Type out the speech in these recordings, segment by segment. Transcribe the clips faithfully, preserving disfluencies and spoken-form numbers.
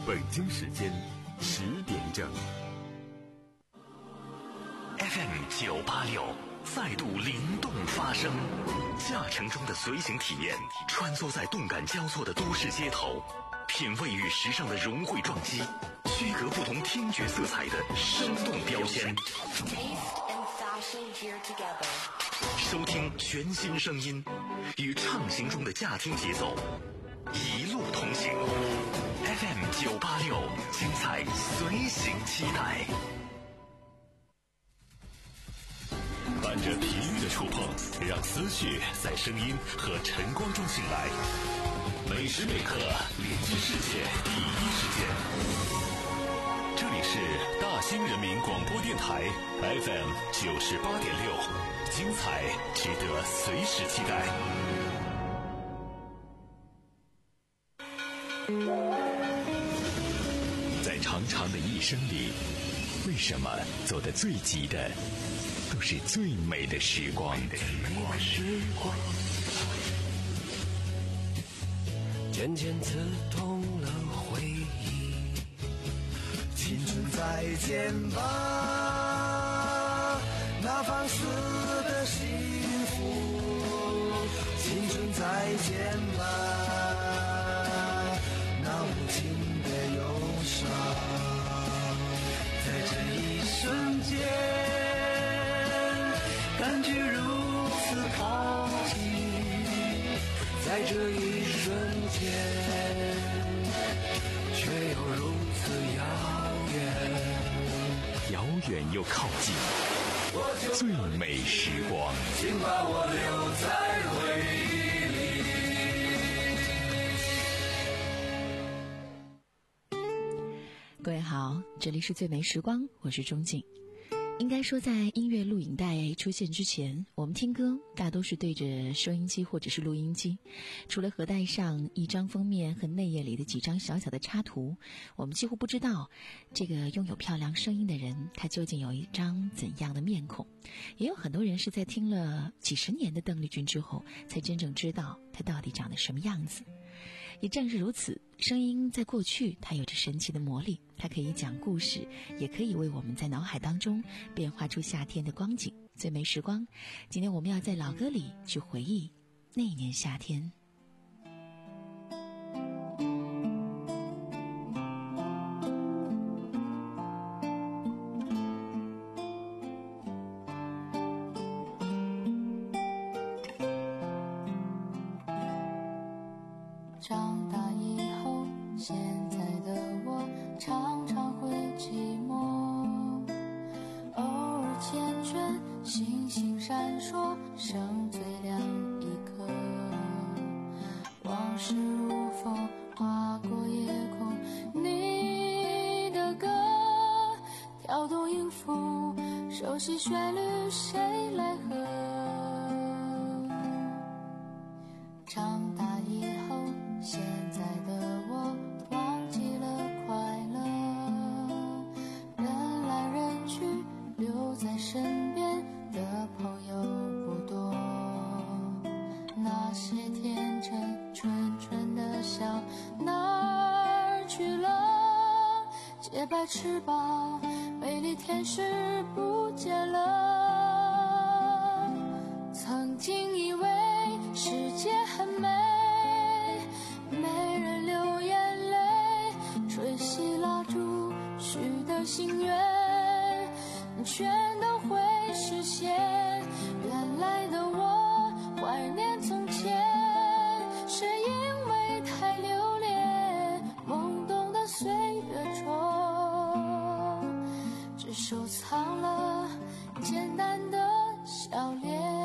北京时间十点整。 F M 九八六再度灵动发声，驾乘中的随行体验，穿梭在动感交错的都市街头，品味与时尚的融汇撞击，区隔不同听觉色彩的生动标签。收听全新声音，与畅行中的驾听节奏，一路同行。F M 九八六，精彩随行期待。伴着频率的触碰，让思绪在声音和晨光中醒来。每时每刻连接世界第一时间。这里是大兴人民广播电台 F M 九十八点六，精彩值得随时期待。在长长的一生里，为什么走得最急的都是最美的时光？ 渐渐刺痛了回忆，青春再见吧，那放肆的幸福，青春再见吧，那无情的忧伤，在这一瞬间感觉如此靠近，在这一瞬间却又如此遥远， 遥远又靠近，最美时光， 请把我留在回忆里。各位好，这里是最美时光，我是钟静。应该说，在音乐录影带出现之前，我们听歌大多是对着收音机或者是录音机，除了盒带上一张封面和内页里的几张小小的插图，我们几乎不知道这个拥有漂亮声音的人他究竟有一张怎样的面孔。也有很多人是在听了几十年的邓丽君之后，才真正知道她到底长得什么样子。也正是如此，声音在过去它有着神奇的魔力，它可以讲故事，也可以为我们在脑海当中变化出夏天的光景。最美时光，今天我们要在老歌里去回忆那一年夏天。 长大以后，现在的我常常会寂寞，偶尔缱绻，星星闪烁，剩最亮一颗。往事如风划过夜空，你的歌跳动音符，熟悉旋律谁来和？长大以后，现在的我忘记了快乐，人来人去，留在身边的朋友不多。那些天真纯纯的笑哪儿去了？洁白翅膀，美丽天使不见了。曾经以为世界很美，没人流眼泪，吹熄蜡烛许的心愿全都会实现。原来的我怀念从前，是因为太留恋懵懂的岁月中，只收藏了简单的笑脸。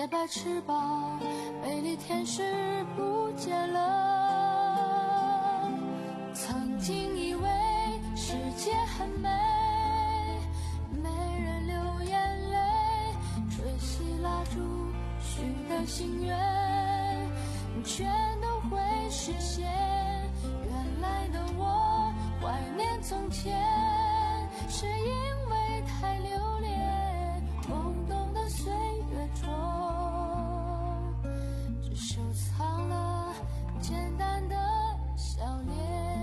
洁白翅膀，美丽天使不见了。曾经以为世界很美，没人流眼泪，吹熄蜡烛许的心愿，全都会实现。原来的我怀念从前，是因为太留恋懵懂的岁月中，只收藏了简单的笑脸。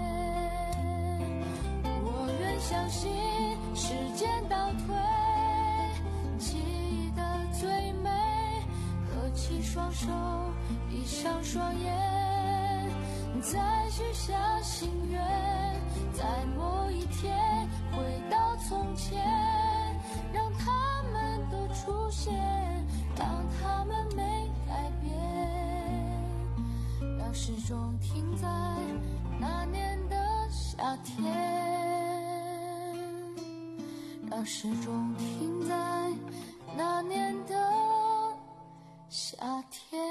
我愿相信时间倒退，记忆的最美，合起双手，闭上双眼，再许下心愿，在某一天回到从前，让他们都出现，让他们没改变，让时钟停在那年的夏天，让时钟停在那年的夏天。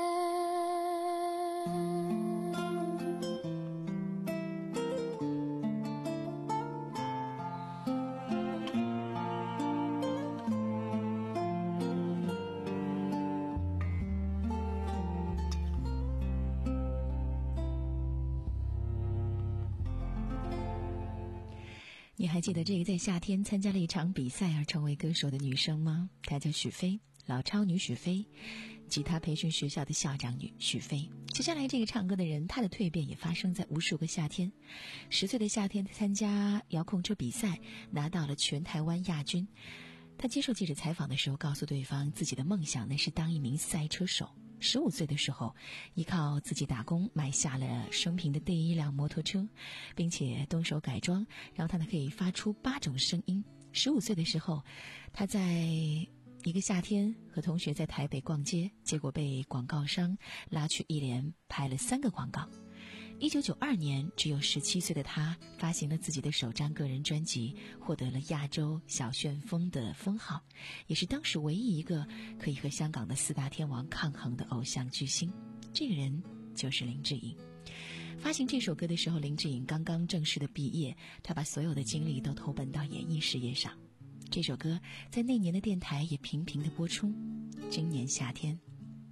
你还记得这个在夏天参加了一场比赛而成为歌手的女生吗？她叫许飞，老超女许飞，吉他培训学校的校长女许飞。接下来这个唱歌的人，她的蜕变也发生在无数个夏天。十岁的夏天参加遥控车比赛，拿到了全台湾亚军。她接受记者采访的时候告诉对方，自己的梦想呢是当一名赛车手。十五岁的时候，依靠自己打工买下了生平的第一辆摩托车，并且动手改装，让它呢可以发出八种声音。十五岁的时候，他在一个夏天和同学在台北逛街，结果被广告商拉去一连拍了三个广告。一九九二年，只有十七岁的他发行了自己的首张个人专辑，获得了亚洲小旋风的封号，也是当时唯一一个可以和香港的四大天王抗衡的偶像巨星。这个人就是林志颖。发行这首歌的时候，林志颖刚刚正式的毕业，他把所有的精力都投奔到演艺事业上。这首歌在那年的电台也频频的播出。今年夏天，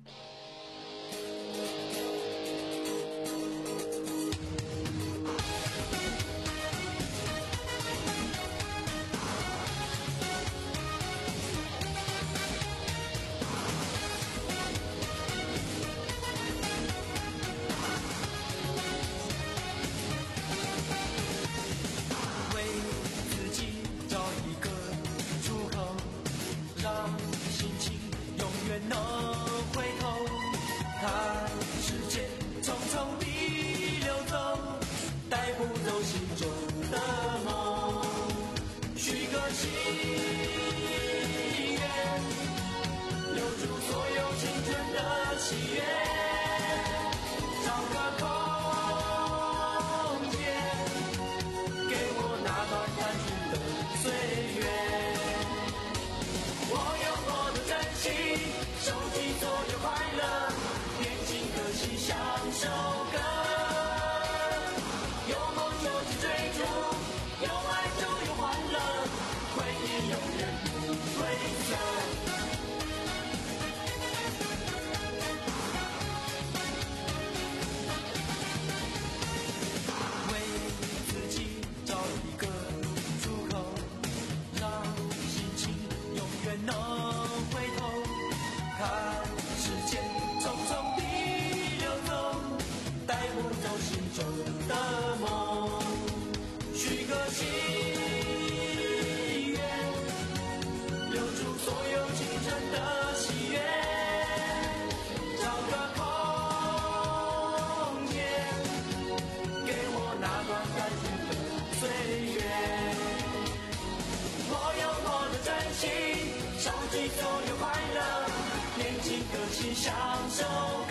享受歌，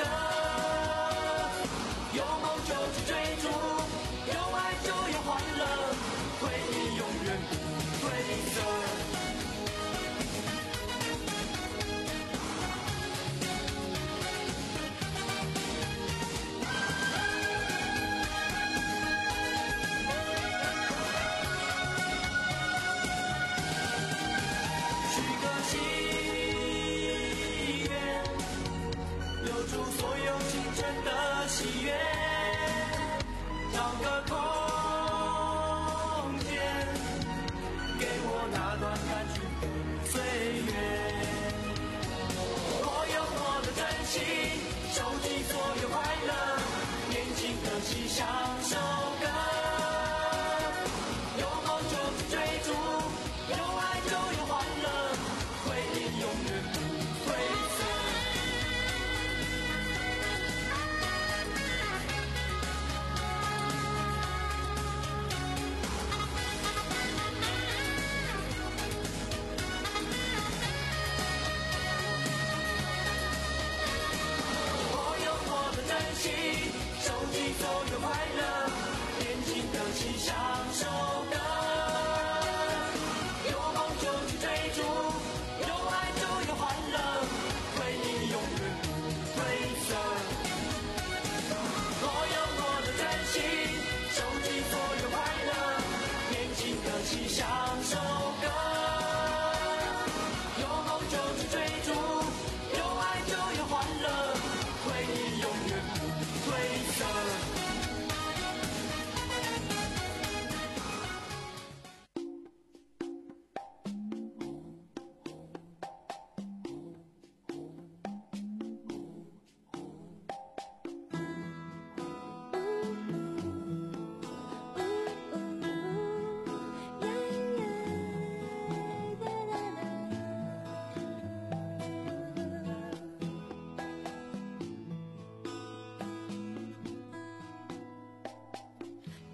有梦就去追逐，有爱就有欢乐，回忆永远不褪色。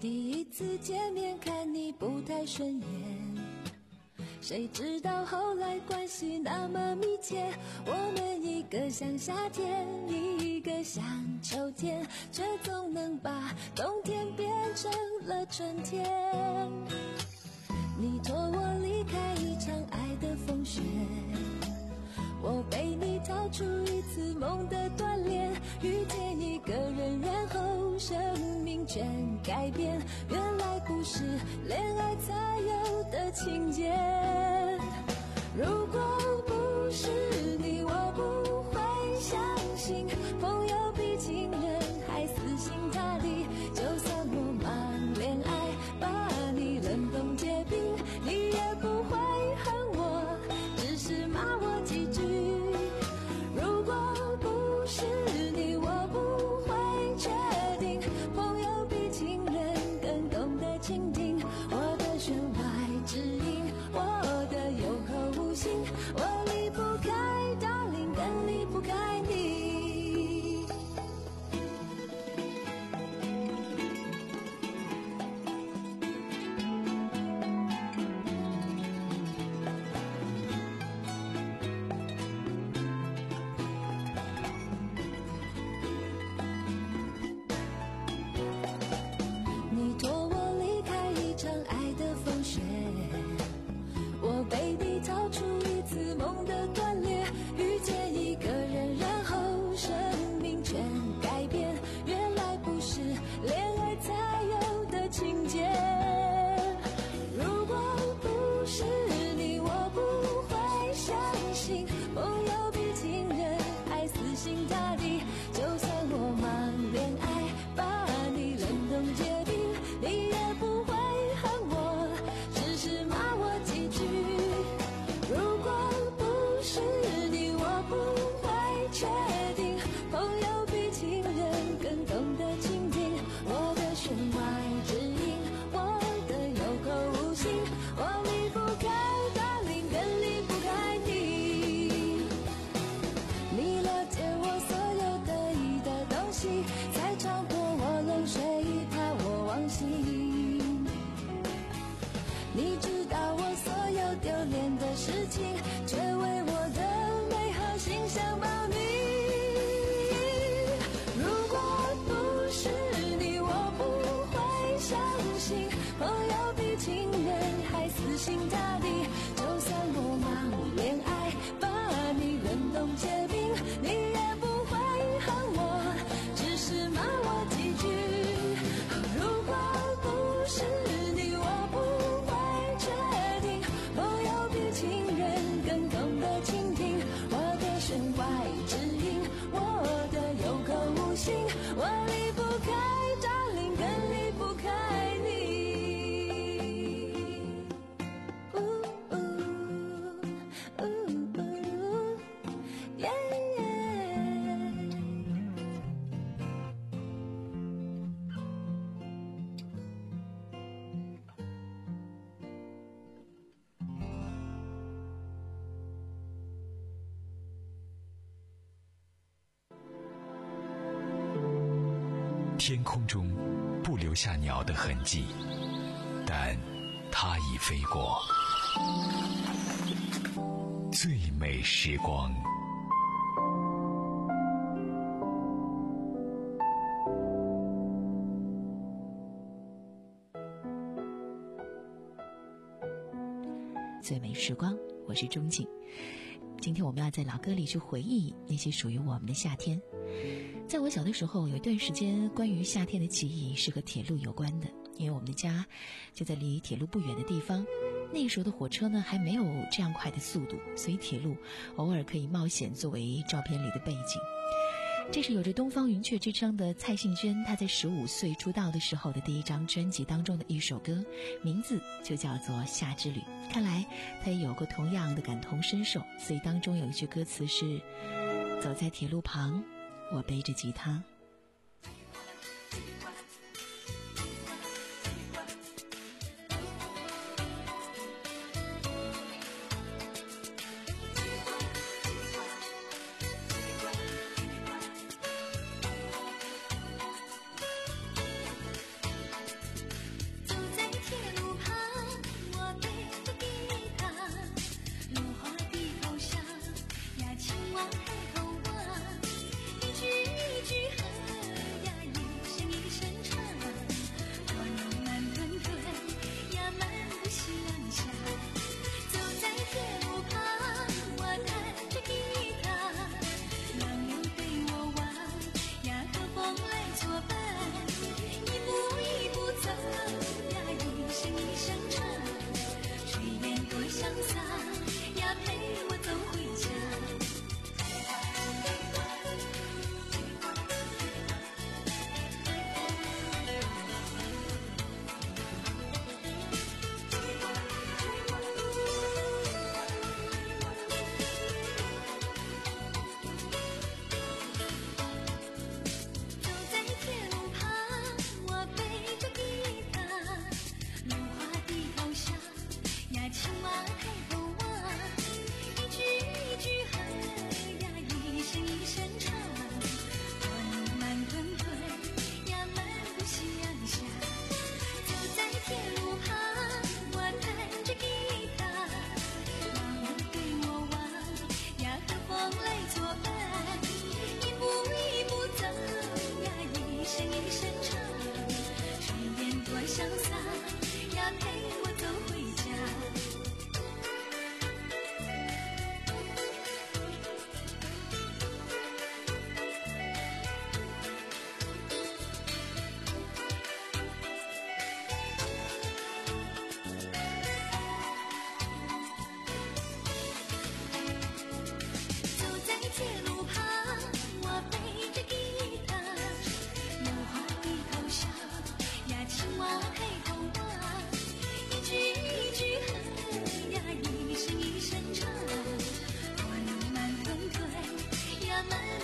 第一次见面看你不太顺眼，谁知道后来关系那么密切，我们一个像夏天，一个像秋天，却总能把冬天变成了春天。你托我离开一场爱的风雪，我被你逃出一次梦的锻炼，遇见一个人，然后生命全改变，原来不是恋爱才有的情节。如果不是你，我不会相信朋友比情人还死心塌地，就算我忙恋爱把你冷冻结冰，你也不会恨我，只是骂我几句。如果不是你，我不会确定朋友比情人更懂得倾听我的弦外之音，我的有口无心，我离不开 darling， 更离不开你。你托我离开一场爱的风雪，我被你逃出一次梦的断裂，遇见一个人，然后生命全改变，原来不是恋爱才有的情节。如果不是你，我不会相信朋友比情人还死心塌地，就算我忙恋爱把你冷冻结冰，你也不会恨我，只是骂我几句。如果不是你，我不会确定朋友比情人更懂得倾听我的弦外之音，我的有口无心，我离不开 darling， 更离不开你。你了解我所有得意的东西，才超过我冷水怕我忘形。你知道我所有丢脸的事情，却为我的美好形象保密。如果不是你，我不会相信朋友比情人还死心塌地，就算我忙恋爱把你冷冻结冰，你也不会恨我，只是骂我几句。如果不是你，我不会确定朋友比情人更懂得倾听我的弦外之音，我的有口无心，我离不开 darling， 更离不开你。呜呜呜呜耶耶。 天空中不留下鸟的痕迹，但它已飞过。最美时光。 最美时光，我是钟静。今天我们要在老歌里去回忆那些属于我们的夏天。在我小的时候，有一段时间关于夏天的记忆是和铁路有关的，因为我们的家就在离铁路不远的地方。那时候的火车呢还没有这样快的速度，所以铁路偶尔可以冒险作为照片里的背景。这是有着东方云雀之称的蔡幸娟，她在十五岁出道的时候的第一张专辑当中的一首歌，名字就叫做《夏之旅》。看来她也有过同样的感同身受，所以当中有一句歌词是：走在铁路旁，我背着吉他。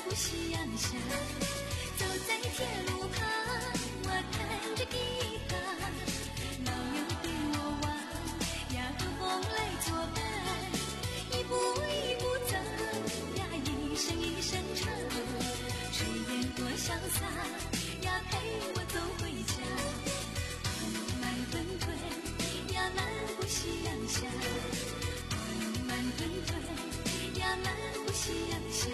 湖夕阳下，走在铁路旁，我弹着吉他，老友对我望，呀和风来作伴，一步一步走呀，一声一声唱，炊烟多潇洒呀，陪我走回家。慢吞吞呀，南湖夕阳下，慢吞吞呀，南湖夕阳下。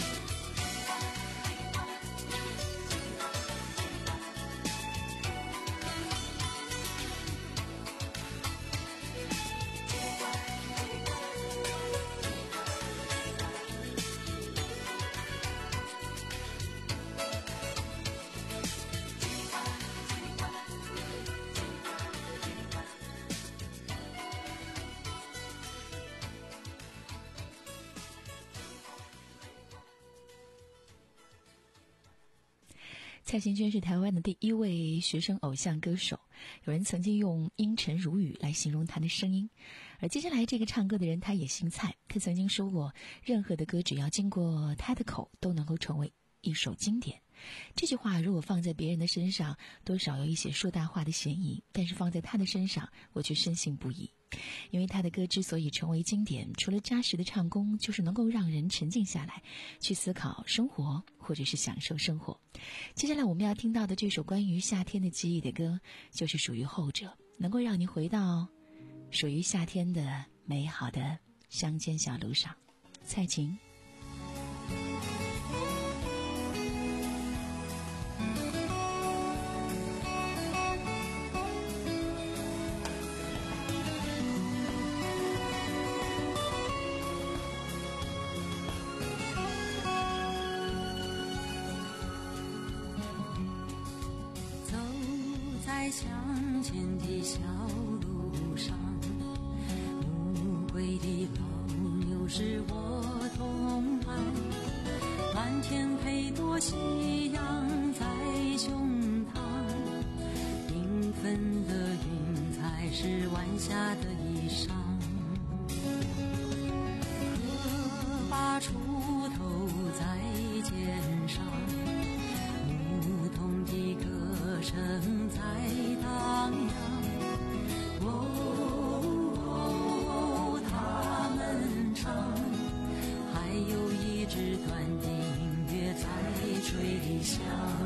蔡幸娟是台湾的第一位学生偶像歌手，有人曾经用阴沉如雨来形容她的声音。而接下来这个唱歌的人他也姓蔡，他曾经说过，任何的歌只要经过他的口都能够成为一首经典。这句话如果放在别人的身上，多少有一些说大话的嫌疑，但是放在他的身上，我却深信不疑。因为他的歌之所以成为经典，除了扎实的唱功，就是能够让人沉静下来，去思考生活，或者是享受生活。接下来我们要听到的这首关于夏天的记忆的歌，就是属于后者，能够让你回到属于夏天的美好的乡间小路上。蔡琴。 乡间的小路上，暮归的老牛是我同伴，蓝天配朵夕阳在胸膛，缤纷的云彩是晚霞的衣裳，荷把锄头在肩上，牧童的歌声在荡漾，哦哦，他们唱，还有一支短笛音乐在吹响，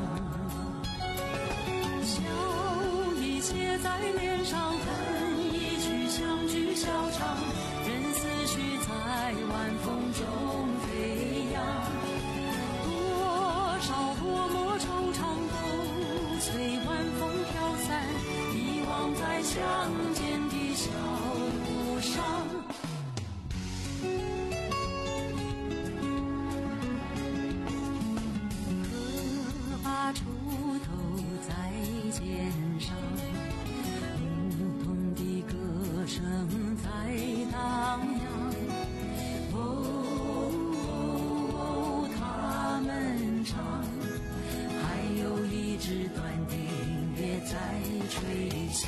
笑意写在脸上，恨一曲相聚笑唱，任思绪在晚风中飞扬，多少多么惆怅都随晚风飘散，遗忘在乡间的小路上。荷把锄头在肩上，牧童的歌声在荡漾，哦哦，他们唱，还有一支短笛音乐在吹响。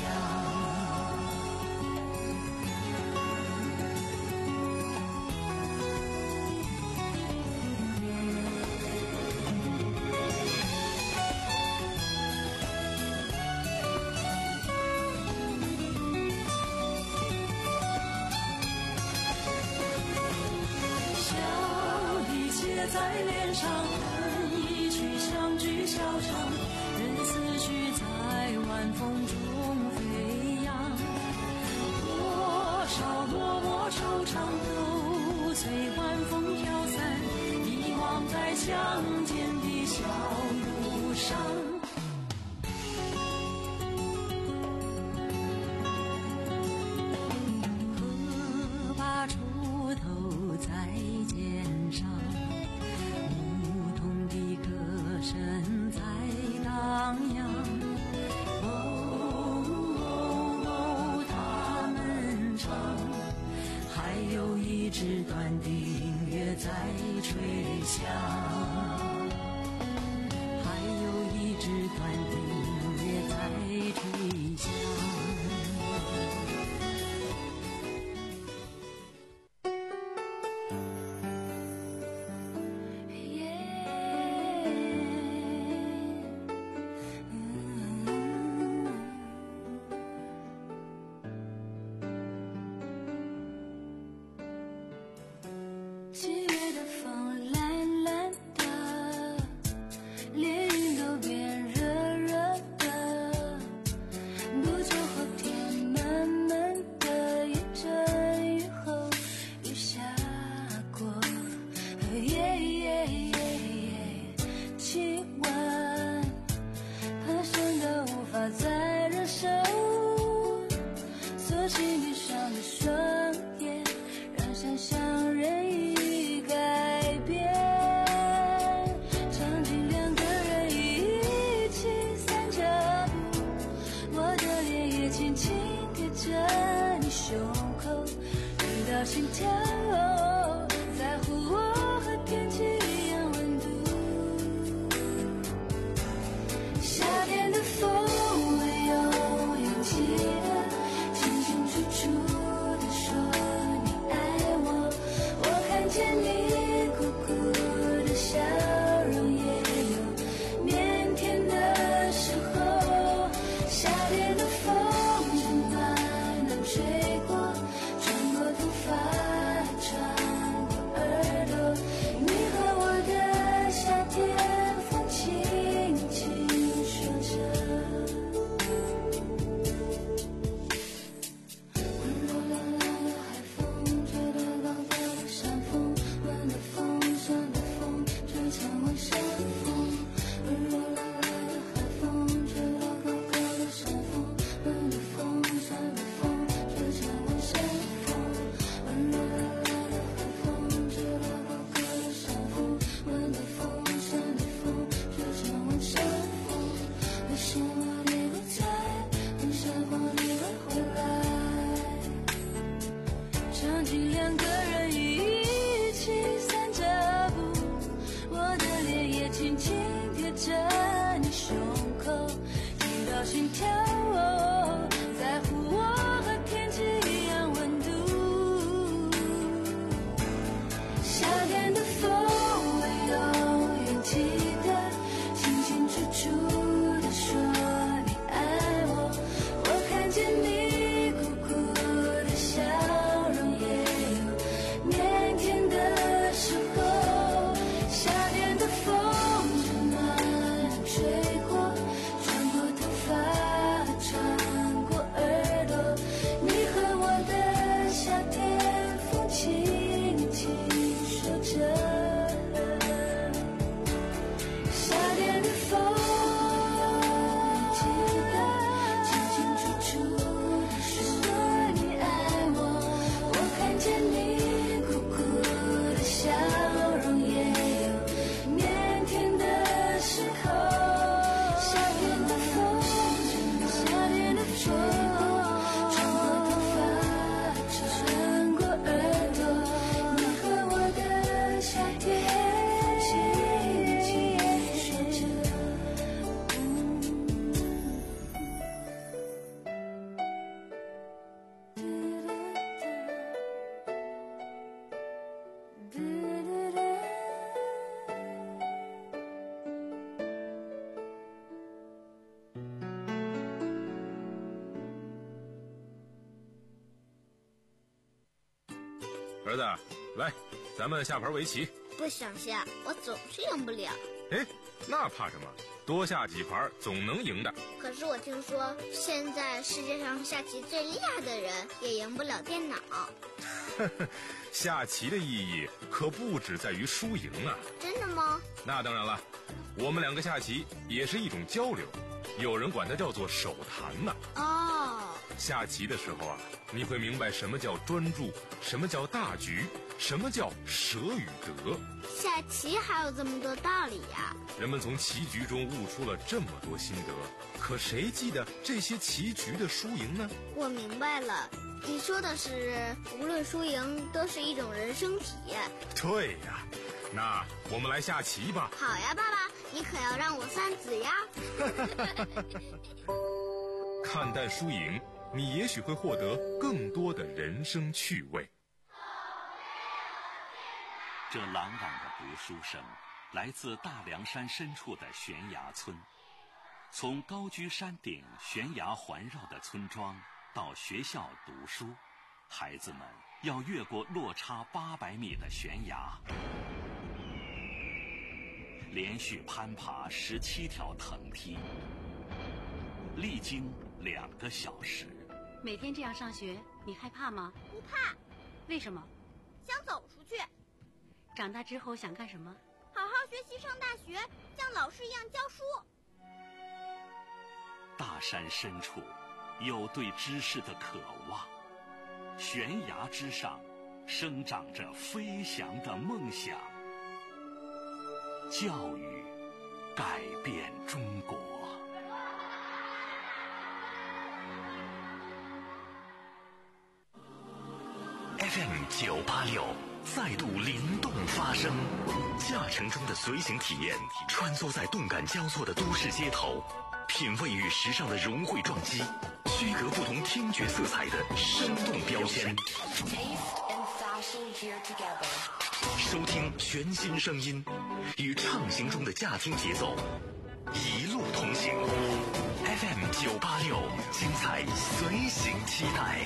在脸上，恨一曲相聚笑唱，任思绪在晚风中飞扬，多少落寞惆怅都随晚风飘散，遗忘在乡间的小路上。荷把锄头在肩上，歌声在荡漾，哦哦，他们唱，还有一支短笛音乐在吹响，还有一支短笛音乐在吹响。 Yeah 跳，在乎我和天气一样温度。夏天的风会有勇气的清清楚楚地说你爱我，我看见你苦苦的笑容，也有腼腆的时候。夏天的风真暖暖吹过，穿过头发，穿过耳朵，你和我的夏天，风轻轻说着。温柔冷冷的海风，吹得高高的山峰，温的风，酸的风，吹向我山峰。温柔冷冷的海风，吹得高高的山峰，温的风，酸的风，吹向我山峰。温柔冷冷的海风，吹得高高的山峰，温的风，酸的风，吹向我山峰。为什么你不在？为什么你会回来？场景两个人一起散着步，我的脸也轻轻贴着你胸口，听到心跳，在乎我和天气一样温度。夏天的风会有勇气的清清楚楚地说你爱我，我看见你苦苦的笑容，也有腼腆的时候。夏天的风真暖吹过，穿过头发，穿过耳朵，你和我的夏天，风轻轻说着。夏天的风，记得清清楚楚地说你爱我，我看见你苦苦的笑容，也有腼腆的时候。夏天的风，夏天的风，穿过头发，穿过耳朵，你和我的夏天，轻轻说着。 儿子，来，咱们下盘围棋。 不想下，我总是赢不了。 哎，那怕什么？多下几盘总能赢的。 可是我听说，现在世界上下棋最厉害的人也赢不了电脑。 下棋的意义可不只在于输赢啊。 真的吗？ 那当然了，我们两个下棋也是一种交流，有人管它叫做手谈呢。 哦， 下棋的时候啊，你会明白什么叫专注，什么叫大局，什么叫舍与得。 下棋还有这么多道理呀！ 人们从棋局中悟出了这么多心得，可谁记得这些棋局的输赢呢？ 我明白了，你说的是无论输赢都是一种人生体验。 对呀，那我们来下棋吧。 好呀，爸爸，你可要让我算子呀。 看淡输赢，你也许会获得更多的人生趣味。 这朗朗的读书声来自大凉山深处的悬崖村。从高居山顶悬崖环绕的村庄到学校读书，孩子们要越过落差八百米的悬崖，连续攀爬十七条藤梯，历经两个小时。 每天这样上学，你害怕吗？ 不怕。 为什么？ 想走出去。 长大之后想干什么？ 好好学习，上大学，像老师一样教书。 大山深处有对知识的渴望，悬崖之上生长着飞翔的梦想。教育改变中国。 F M 九八六再度灵动发声，驾乘中的随行体验，穿梭在动感交错的都市街头，品味与时尚的融汇撞击，区隔不同听觉色彩的生动标签。收听全新声音，与畅行中的驾听节奏一路同行。F M 九八六，精彩随行期待。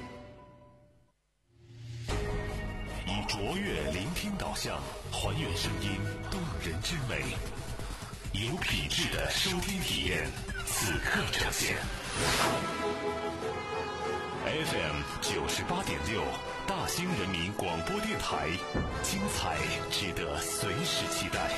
以卓越聆听导向，还原声音动人之美，有品质的收听体验，此刻呈现。F M 九十八点六，大兴人民广播电台，精彩值得随时期待。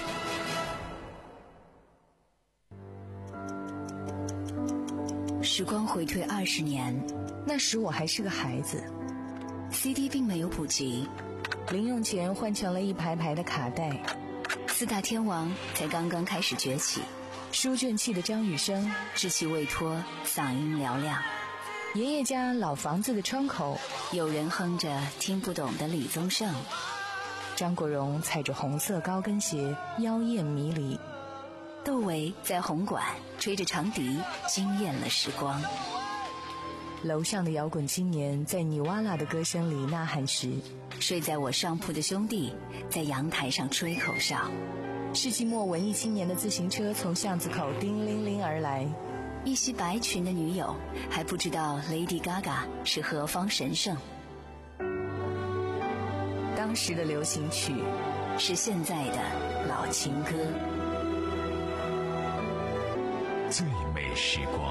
时光回退二十年， 那时我还是个孩子 ，C D 并没有普及， 零用钱换成了一排排的卡带， 四大天王才刚刚开始崛起， 书卷气的张雨生稚气未脱，嗓音嘹亮。 爷爷家老房子的窗口， 有人哼着听不懂的李宗盛。 张国荣踩着红色高跟鞋，妖艳迷离。 窦唯在红馆吹着长笛，惊艳了时光。 楼上的摇滚青年在尼瓦拉的歌声里呐喊时， 睡在我上铺的兄弟在阳台上吹口哨。 世纪末文艺青年的自行车从巷子口叮铃铃而来， 一袭白裙的女友还不知道 Lady Gaga 是何方神圣。 当时的流行曲是现在的老情歌。 最美时光，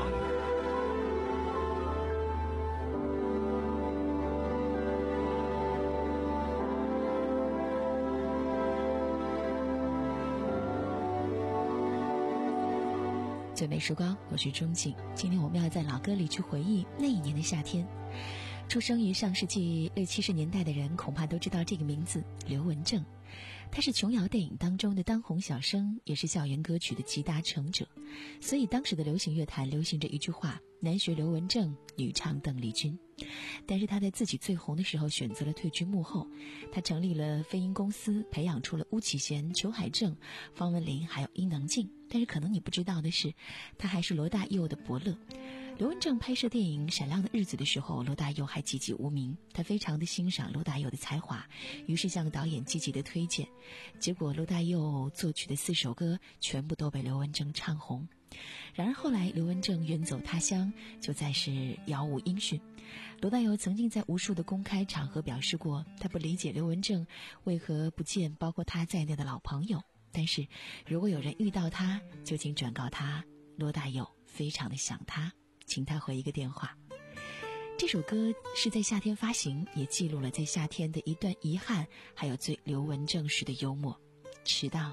最美时光，我是钟景。今天我们要在老歌里去回忆那一年的夏天。出生于上世纪六七十年代的人恐怕都知道这个名字，刘文正。他是琼瑶电影当中的当红小生，也是校园歌曲的集大成者。所以当时的流行乐坛流行着一句话：男学刘文正，女唱邓丽君。但是他在自己最红的时候选择了退居幕后，他成立了飞鹰公司，培养出了巫启贤、裘海正、方文琳还有伊能静。但是可能你不知道的是，他还是罗大佑的伯乐。刘文正拍摄电影《闪亮的日子》的时候，罗大佑还籍籍无名，他非常的欣赏罗大佑的才华，于是向导演积极的推荐。结果罗大佑作曲的四首歌全部都被刘文正唱红。然而后来刘文正远走他乡，就再是杳无音讯。罗大佑曾经在无数的公开场合表示过，他不理解刘文正为何不见包括他在内的老朋友，但是如果有人遇到他，就请转告他，罗大佑非常的想他，请他回一个电话。这首歌是在夏天发行，也记录了在夏天的一段遗憾，还有最刘文正式的幽默。迟到。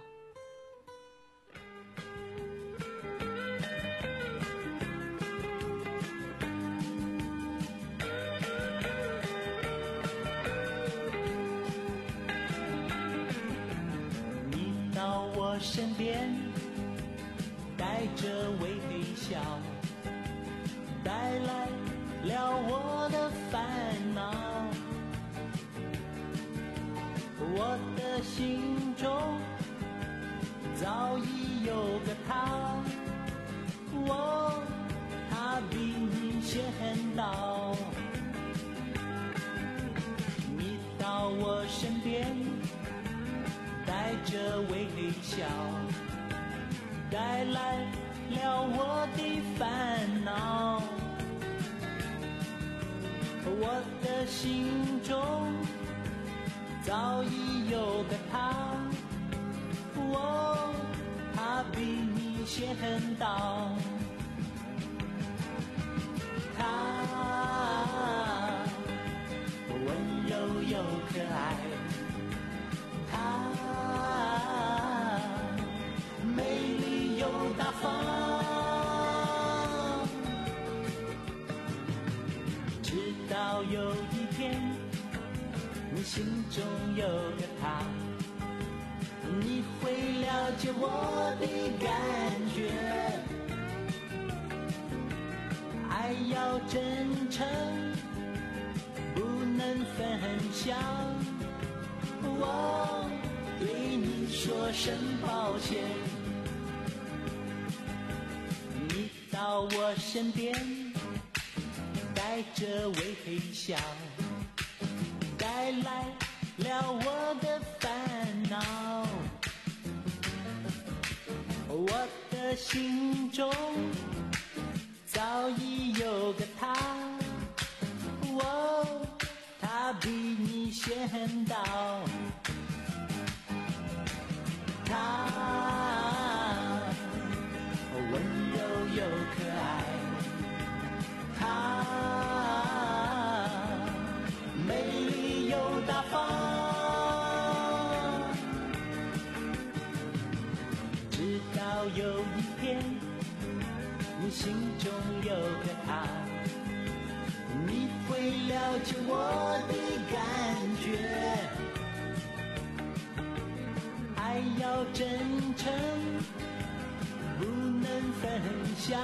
你到我身边，带着微笑，带来了我的烦恼，我的心中早已有个他，我他比你先到。你到我身边，带着微笑，带来了我的烦恼，我的心中早已有个他，我他比你先到。他温柔又可爱，他美丽又大方，直到有一天你心中有个他，你会了解我的感觉，爱要真诚，不能能分享，我对你说声抱歉。你到我身边，带着微笑，带来了我的烦恼。我的心中早已有个他，哦，他比你先到。他温柔又可爱，他美丽又大方。直到有一天，你心中有个他，你会了解我的感觉。爱要真诚，不能分享，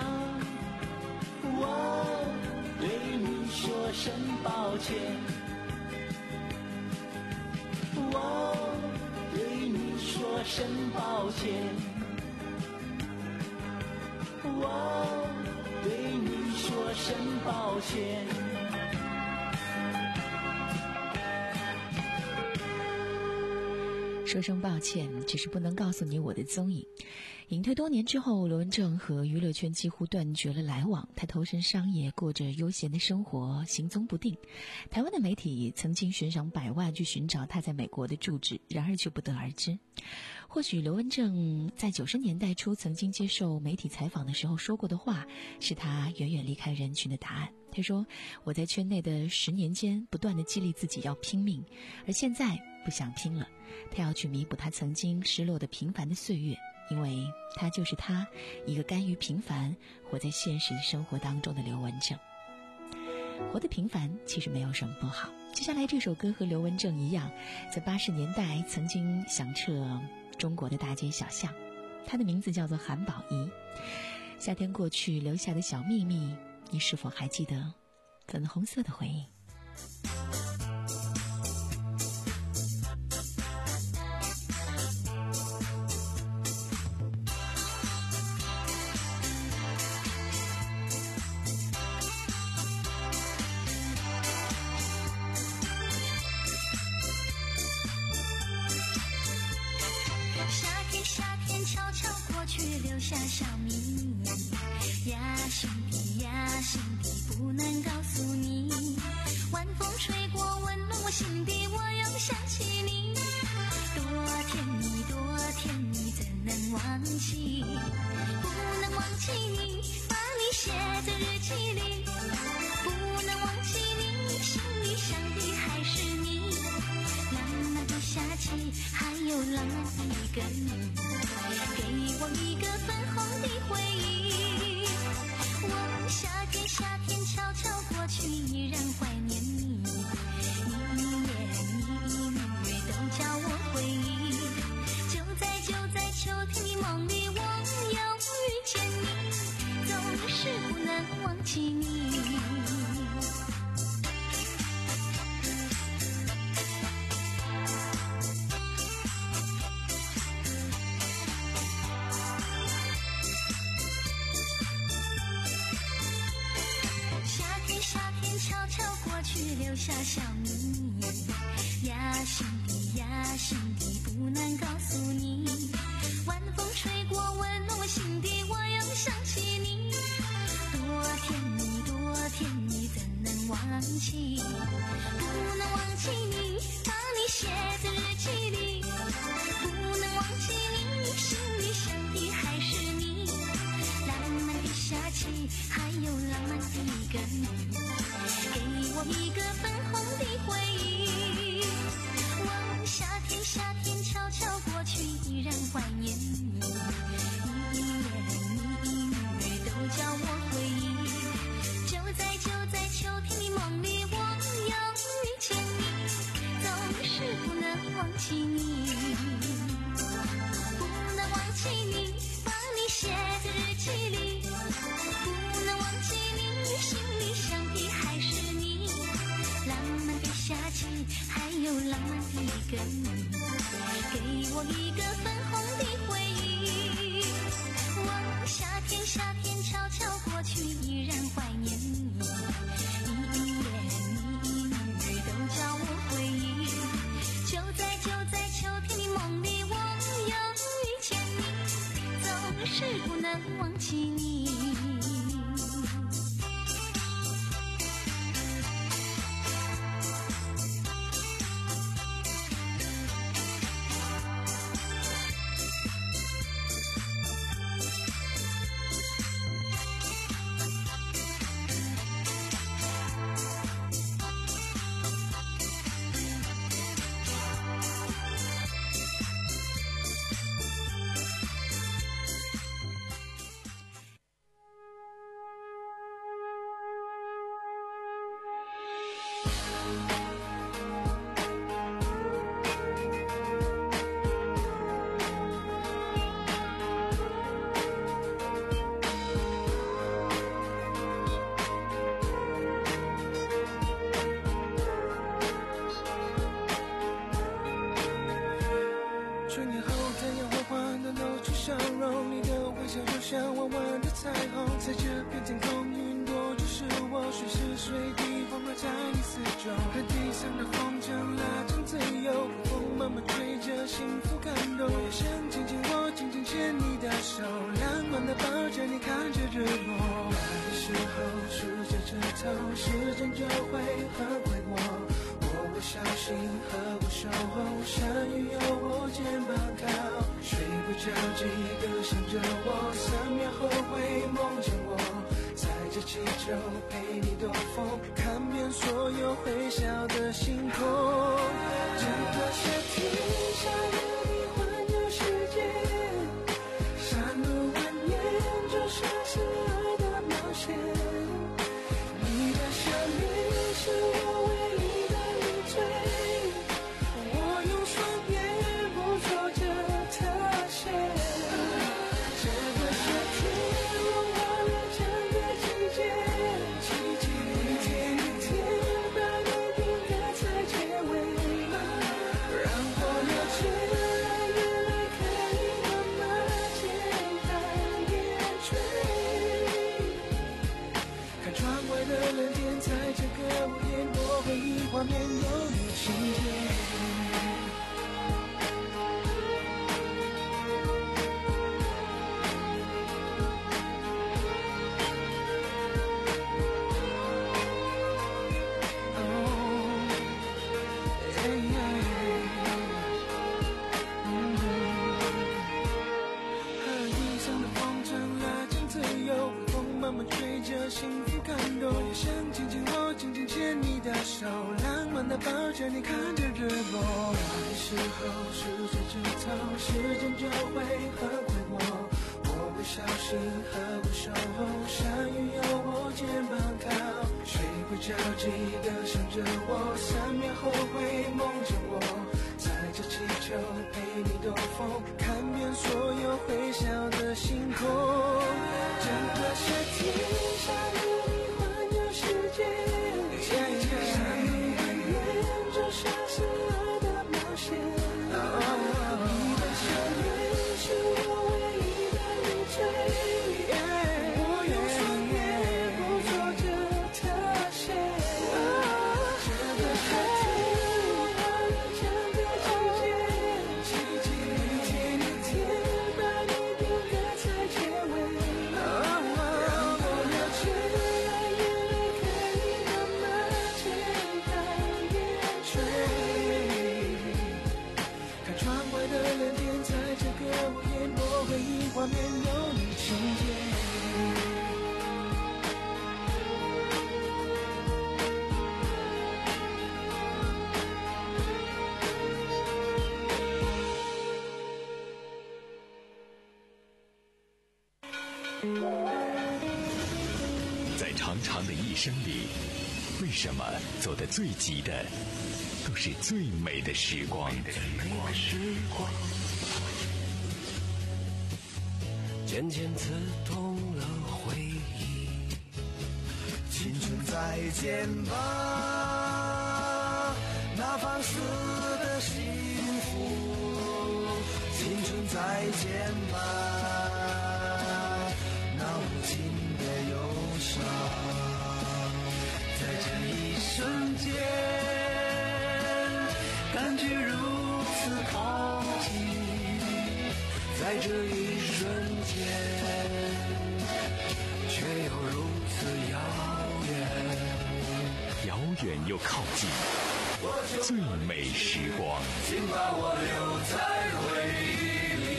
我对你说声抱歉，我对你说声抱歉，我对你说声抱歉。 说声抱歉，只是不能告诉你我的踪影。隐退多年之后，罗文正和娱乐圈几乎断绝了来往，他投身商业，过着悠闲的生活，行踪不定。台湾的媒体曾经悬赏百万去寻找他在美国的住址，然而却不得而知。或许罗文正在九十年代初曾经接受媒体采访的时候说过的话，是他远远离开人群的答案。他说，我在圈内的十年间不断地激励自己要拼命，而现在不想拼了，他要去弥补他曾经失落的平凡的岁月，因为他就是他，一个甘于平凡活在现实生活当中的刘文正。活得平凡其实没有什么不好。接下来这首歌和刘文正一样，在八十年代曾经响彻中国的大街小巷，它的名字叫做韩宝仪。夏天过去留下的小秘密，你是否还记得？粉红色的回忆。 留下小秘密呀，心底呀，心底不能告诉你。晚风吹过，温暖我心底，我又想起你。多甜蜜，多甜蜜，怎能忘记？不能忘记你，把你写在日记里。不能忘记你，心里想的还是你。浪漫的夏季，还有浪漫的一个你。给我一个粉红的回忆，我夏天夏天悄悄过去，依然怀念你。一夜一月都叫我回忆，就在就在秋天的梦里，我又遇见你，总是不能忘记你。留下小秘密呀，心底呀，心底不能告诉你。晚风吹过，温暖我心底，我又想起你。多甜蜜，多甜蜜，怎能忘记？不能忘记你，把你写在日记里。不能忘记你，心里想的还是你。浪漫的夏季，还有浪漫的一个你。给我一个粉红的一个粉红的回忆。望夏天，夏天悄悄过去，依然怀念你。一言一语都叫我回忆。就在就在秋天的梦里，我又遇见你，总是不能忘记你。 春天后太阳缓缓地露出笑容，你的微笑就像弯弯的彩虹，在这片天空云朵就是我，随时随地环绕在你四周。和地上的红尘拉长自由，风慢慢吹着幸福感动，我也想紧紧握紧紧牵你的手，浪漫的抱着你看着日落。来的时候数着指头，时间就会还回我，我会小心呵护守候，下雨有我肩膀靠，睡不着记得想着我，三秒后会梦见我，载着气球陪你兜风，看遍所有会笑的星空。整个夏天下雨你环游世界，山路蜿蜒就像是爱的冒险，你的笑脸是我唯一的累赘，我用双眼捕捉着特写。这个夏天融化了整个季节，一天一天把你定格在结尾，让我了解爱越来可以慢慢简单点缀。看窗外的蓝天，在这个午夜，我回忆画面有你情节。慢慢吹着幸福感动，我也想紧紧握紧紧牵你的手，浪漫的抱着你看着日落。来的时候数着指头，时间就会还回我，我会小心呵护守候，下雨有我肩膀靠，睡不着记得想着我，三秒后会梦见我，载着气球陪你兜风，看遍所有会笑的星空。整个夏天下雨你环游世界，山路蜿蜒就像是爱的冒险，你的笑脸是我唯一的累赘，我用双眼捕捉着特写。这个夏天融化了整个季节，一天一天把你定格在结尾，画面有你情节。 在长长的一生里，为什么走得最急的都是最美的时光？ 渐渐刺痛了回忆，青春再见吧，那放肆的幸福， 再见吧，那无尽的忧伤，在这一瞬间，感觉如此靠近，在这一瞬间，却又如此遥远， 遥远又靠近，最美时光， 请把我留在回忆。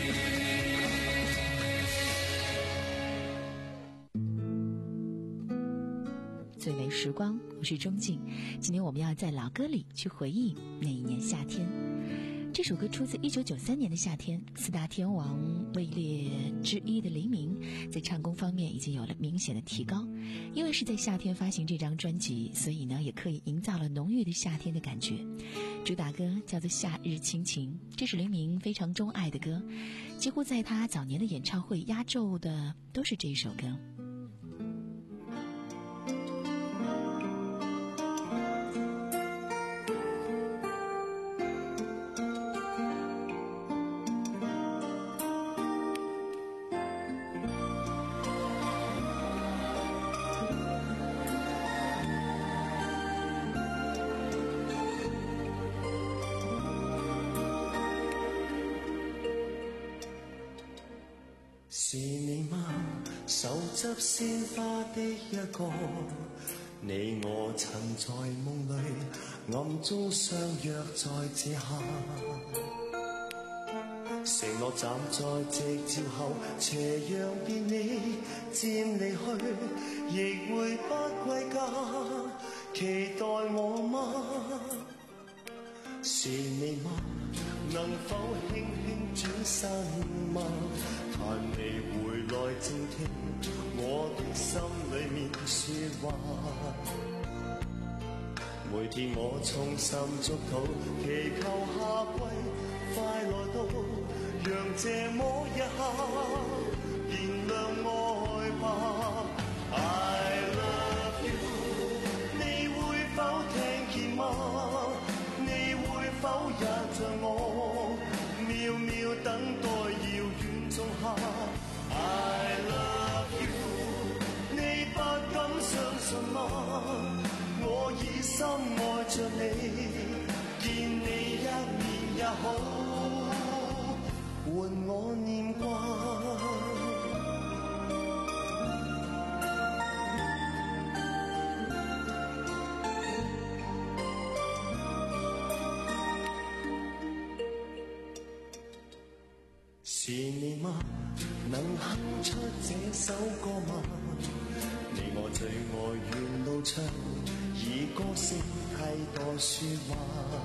最美时光，我是钟静。今天我们要在老歌里去回忆那一年夏天。这首歌出自一九九三年的夏天，四大天王位列之一的黎明，在唱功方面已经有了明显的提高。因为是在夏天发行这张专辑，所以呢，也刻意营造了浓郁的夏天的感觉。主打歌叫做《夏日亲情》，这是黎明非常钟爱的歌，几乎在他早年的演唱会压轴的都是这一首歌。 是你嗎？手執鮮花的一個，你我曾在夢裏暗中相約在這刻，承諾站在夕照後，斜陽別你漸離去，亦會不歸家，期待我嗎？是你嗎？能否輕輕轉身嗎？盼你回來靜聽我的心裏面說話，每天我衷心祝禱，祈求夏季快來到，讓這麼一刻燃亮愛吧。I love you， 你會否聽見嗎？你會否也像我秒秒等待遙遠仲夏 I love you， 你不敢相信嗎？我已深愛着你，見你一面也好，換我念掛。是你嗎？能哼出這首歌嗎？你我最愛沿路唱，以歌聲替代説話。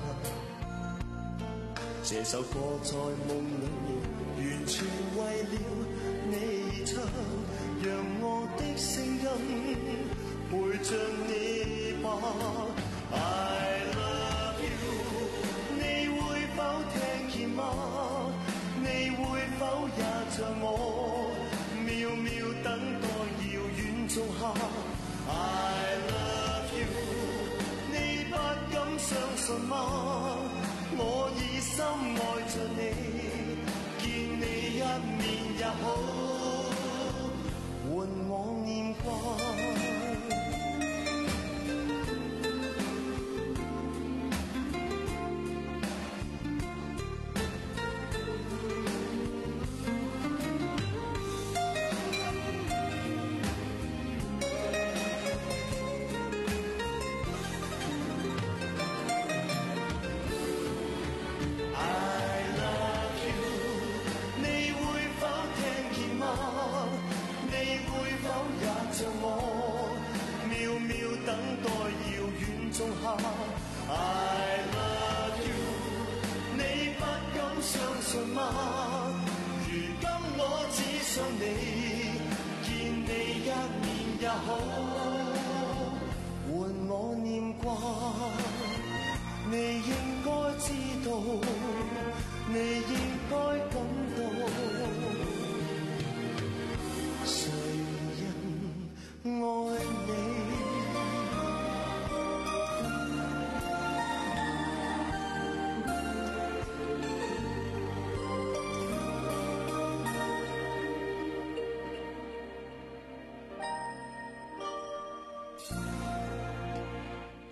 這首歌在夢裏面，完全為了你唱，讓我的聲音陪着你吧。I love you， 你會否聽見嗎？你會否也像我秒秒等待遙遠仲夏 I love you， 你不敢相信嗎？我已深愛着你，見你一面也好，換我念掛。I love you， 你不敢相信嗎？如今我只想你，見你一面也好，換我念掛。你應該知道，你應該感到，誰人愛你？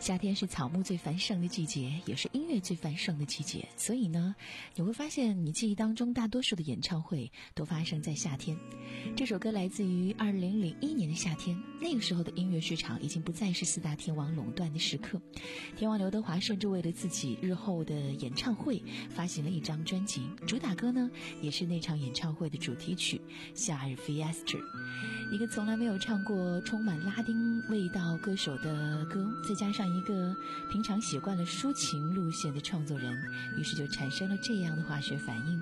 夏天是草木最繁盛的季节，也是音乐最繁盛的季节，所以呢，你会发现你记忆当中大多数的演唱会都发生在夏天。这首歌来自于二零零一年的夏天，那个时候的音乐市场已经不再是四大天王垄断的时刻。天王刘德华甚至为了自己日后的演唱会发行了一张专辑，主打歌呢也是那场演唱会的主题曲《夏日 Fiesta》。一个从来没有唱过充满拉丁味道歌手的歌，再加上一个平常习惯了抒情路线的创作人，于是就产生了这样的化学反应。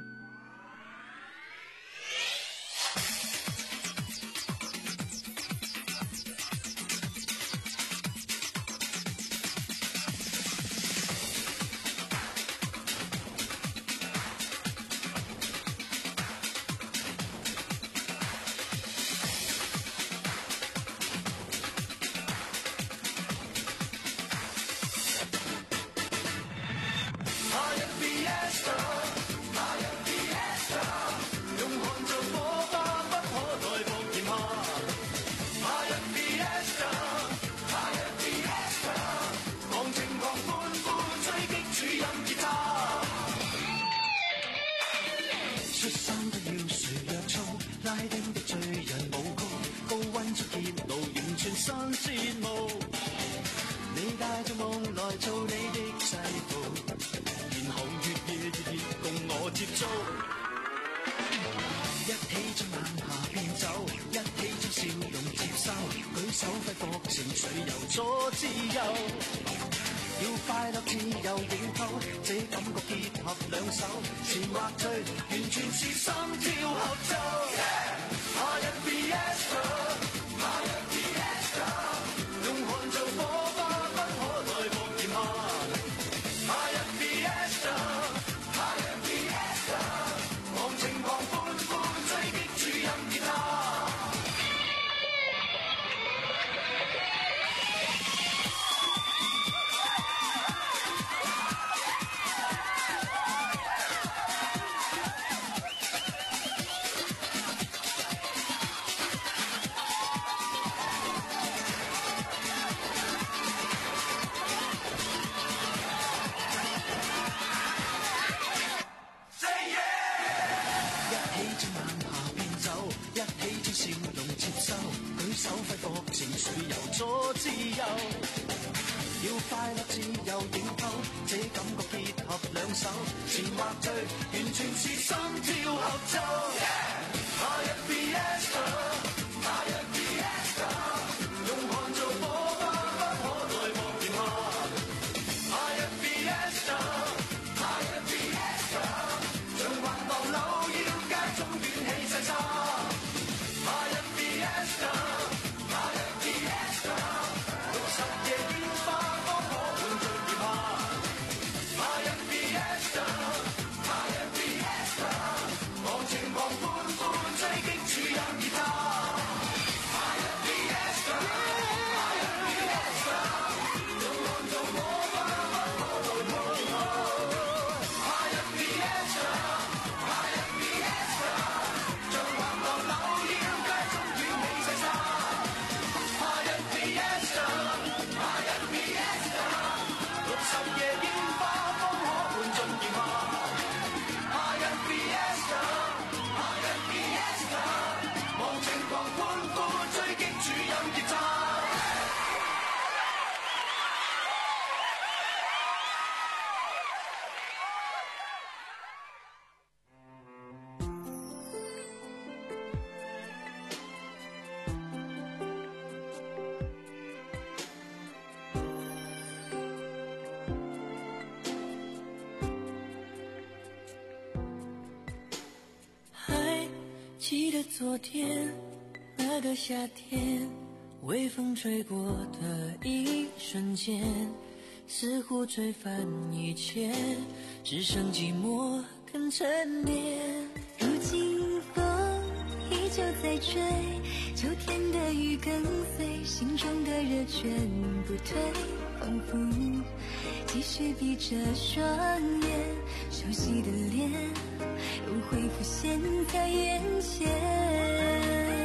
记得昨天那个夏天，微风吹过的一瞬间，似乎吹翻一切，只剩寂寞跟沉淀。 如今风依旧在吹，秋天的雨跟随，心中的热全不退，仿佛继续闭着双眼，熟悉的脸又会浮现在眼前。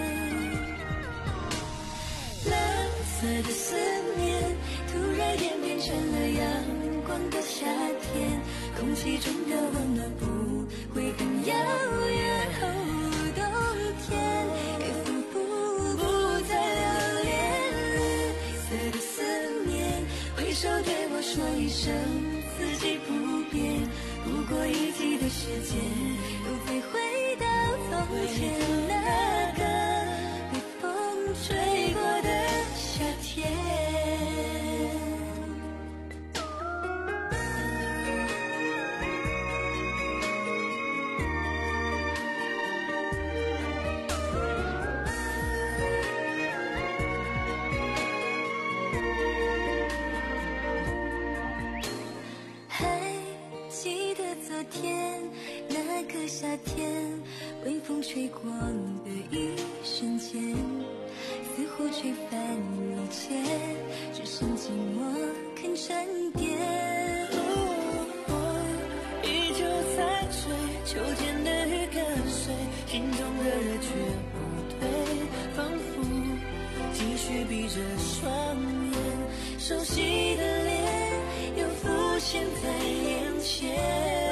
蓝色的思念突然演变变成了阳光的夏天，空气中的温暖不会很遥远。哦，冬天也仿佛不再留恋，绿色的思念，挥手对我说一声四季不变，不过一季的时间，又飞回到从前那个被风吹过的夏天。夏天，微风吹过的一瞬间，似乎吹翻一切，只剩寂寞肯沉淀。哦，依旧在追，秋天的雨跟随，心中的热却不退，仿佛继续闭着双眼，熟悉的脸又浮现在眼前。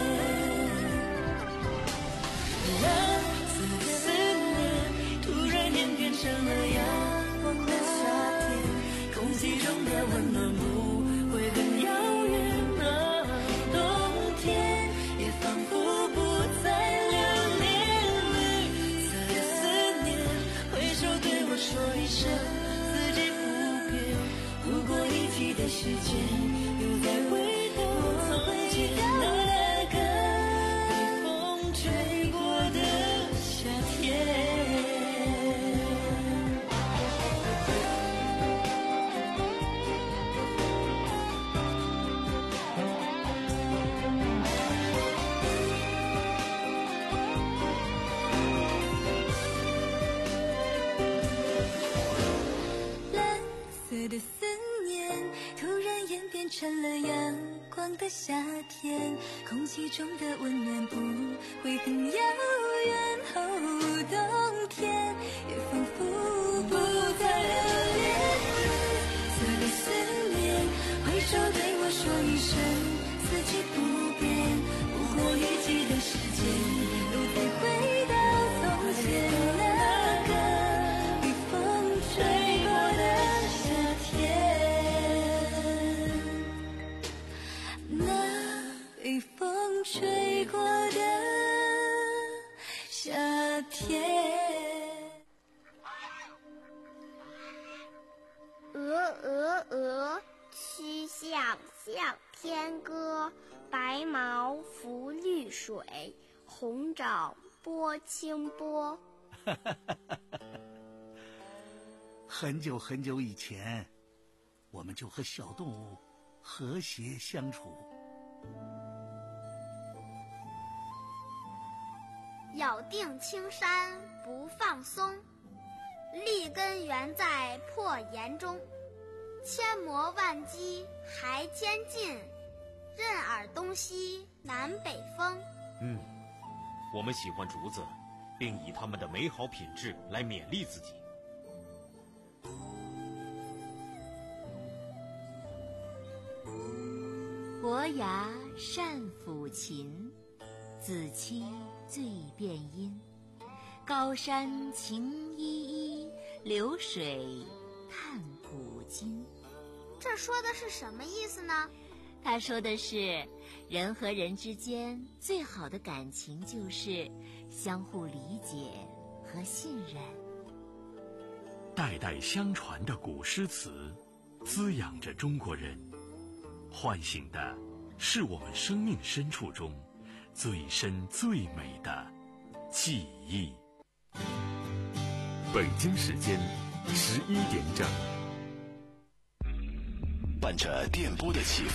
成了阳光的夏天，空气中的温暖不会很遥远啊，冬天也仿佛不再留恋，绿色的思念，挥手对我说一声四季不变，不过一季的时间，又再回头从前那个被风吹过的夏天。的思念突然演变成了阳光的夏天，空气中的温暖不会很遥远。哦，冬天也仿佛不再留恋，绿色的思念，挥手对我说一声四季不变，不过一季的时间，又再回到从前那个被风吹过的被风吹过的夏天。 鹅鹅鹅，曲项向天歌，白毛浮绿水，红掌拨清波。 很久很久以前，我们就和小动物和谐相处。 咬定青山不放松，立根原在破岩中，千磨万击还坚劲，任尔东西南北风。 嗯，我们喜欢竹子，并以它们的美好品质来勉励自己。 伯牙善抚琴，子期最辨音。高山晴依依，流水叹古今。 这说的是什么意思呢？ 他说的是，人和人之间最好的感情就是相互理解和信任。 代代相传的古诗词，滋养着中国人，唤醒的是我们生命深处中最深最美的记忆。 北京时间十一点整， 伴着电波的起伏，